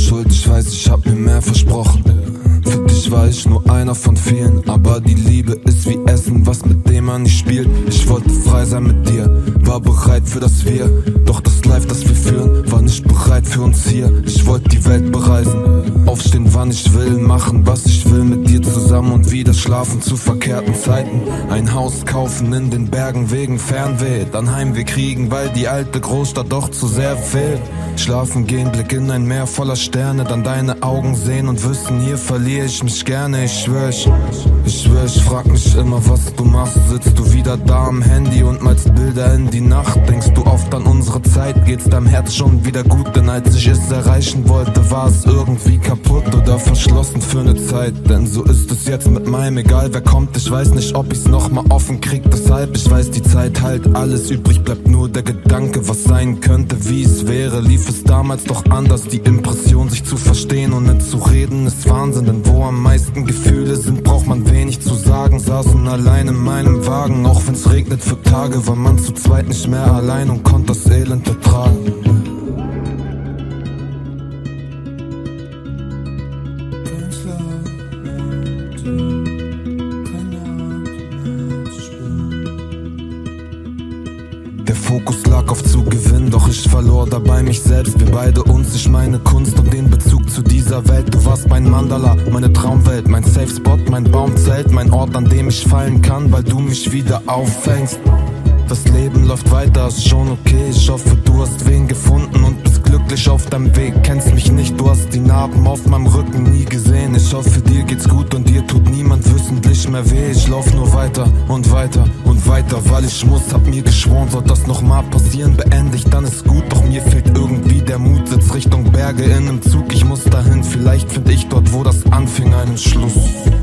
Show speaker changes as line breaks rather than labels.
schuld, ich weiß, ich hab mir mehr versprochen. Für dich war ich nur einer von vielen, aber die Liebe ist wie Essen, was mit dem man nicht spielt. Ich wollte frei sein mit dir, war bereit für das Wir, doch das Life, das wir führen, war nicht bereit für uns hier. Ich wollte die Welt bereisen, aufstehen wann ich will, machen was ich will mit dir zusammen und wieder schlafen zu verkehrten Zeiten. Ein Haus kaufen in den Bergen wegen Fernweh, dann Heimweh kriegen, weil die alte Großstadt doch zu sehr fehlt. Schlafen gehen, Blick in ein Meer voller Sterne, dann deine Augen sehen und wissen, hier verliere ich mich gerne. Ich schwör, ich frag mich immer, was du machst. Sitzt du wieder da am Handy und malst Bilder in die Nacht? Denkst du oft an unsere Zeit, geht's deinem Herz schon wieder gut? Denn als ich es erreichen wollte, war es irgendwie kaputt oder verschlossen für eine Zeit. Denn so ist es jetzt mit meinem, egal wer kommt, ich weiß nicht, ob ich's nochmal offen krieg. Deshalb, ich weiß, die Zeit halt alles, übrig bleibt nur der Gedanke, was sein könnte, wie es wäre. Lief es damals doch anders, die Impression, sich zu verstehen und nicht zu reden, ist Wahnsinn. Denn wo am meisten Gefühle sind, braucht man wenig zu sagen. Saßen allein in meinem Wagen, auch wenn's regnet für Tage, war man zu zweit nicht mehr allein und konnte das Elend ertragen. Der Fokus lag auf zu gewinnen, doch ich verlor dabei mich selbst. Wir beide uns, ich meine Kunst und den Bezug zu dieser Welt. Du warst mein Mandala, meine Traumwelt, mein Safe Spot, mein Baumzelt, mein Ort, an dem ich fallen kann, weil du mich wieder auffängst. Das Leben läuft weiter, ist schon okay. Ich hoffe, du hast wen gefunden und bist glücklich auf deinem Weg. Kennst mich nicht, du hast die Narben auf meinem Rücken nie gesehen. Ich hoffe, dir geht's gut und dir tut niemand wissentlich mehr weh. Ich lauf nur weiter und weiter und weiter, weil ich muss. Hab mir geschworen, soll das nochmal passieren, beende ich, dann ist gut. Doch mir fehlt irgendwie der Mut, sitz Richtung Berge in nem Zug. Ich muss dahin, vielleicht find ich dort, wo das anfing, einen Schluss.